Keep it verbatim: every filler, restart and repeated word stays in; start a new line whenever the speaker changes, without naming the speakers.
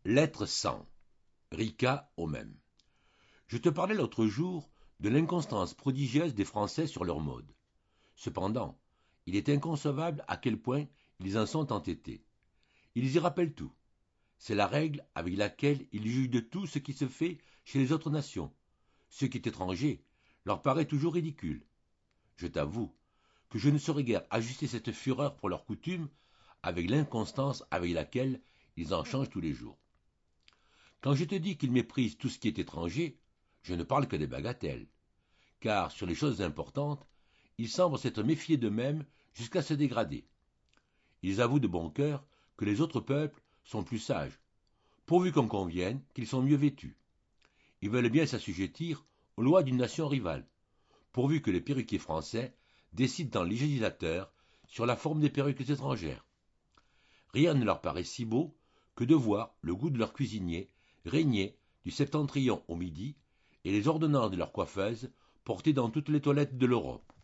Lettre cent. Rica au même. Je te parlais l'autre jour de l'inconstance prodigieuse des Français sur leur mode. Cependant, il est inconcevable à quel point ils en sont entêtés. Ils y rappellent tout. C'est la règle avec laquelle ils jugent de tout ce qui se fait chez les autres nations. Ce qui est étranger leur paraît toujours ridicule. Je t'avoue que je ne saurais guère ajuster cette fureur pour leurs coutumes avec l'inconstance avec laquelle ils en changent tous les jours. Quand je te dis qu'ils méprisent tout ce qui est étranger, je ne parle que des bagatelles, car sur les choses importantes, ils semblent s'être méfiés d'eux-mêmes jusqu'à se dégrader. Ils avouent de bon cœur que les autres peuples sont plus sages, pourvu qu'on convienne qu'ils sont mieux vêtus. Ils veulent bien s'assujettir aux lois d'une nation rivale, pourvu que les perruquiers français décident en législateur sur la forme des perruques étrangères. Rien ne leur paraît si beau que de voir le goût de leurs cuisiniers régner du septentrion au midi et les ordonnances de leurs coiffeuses portées dans toutes les toilettes de l'Europe.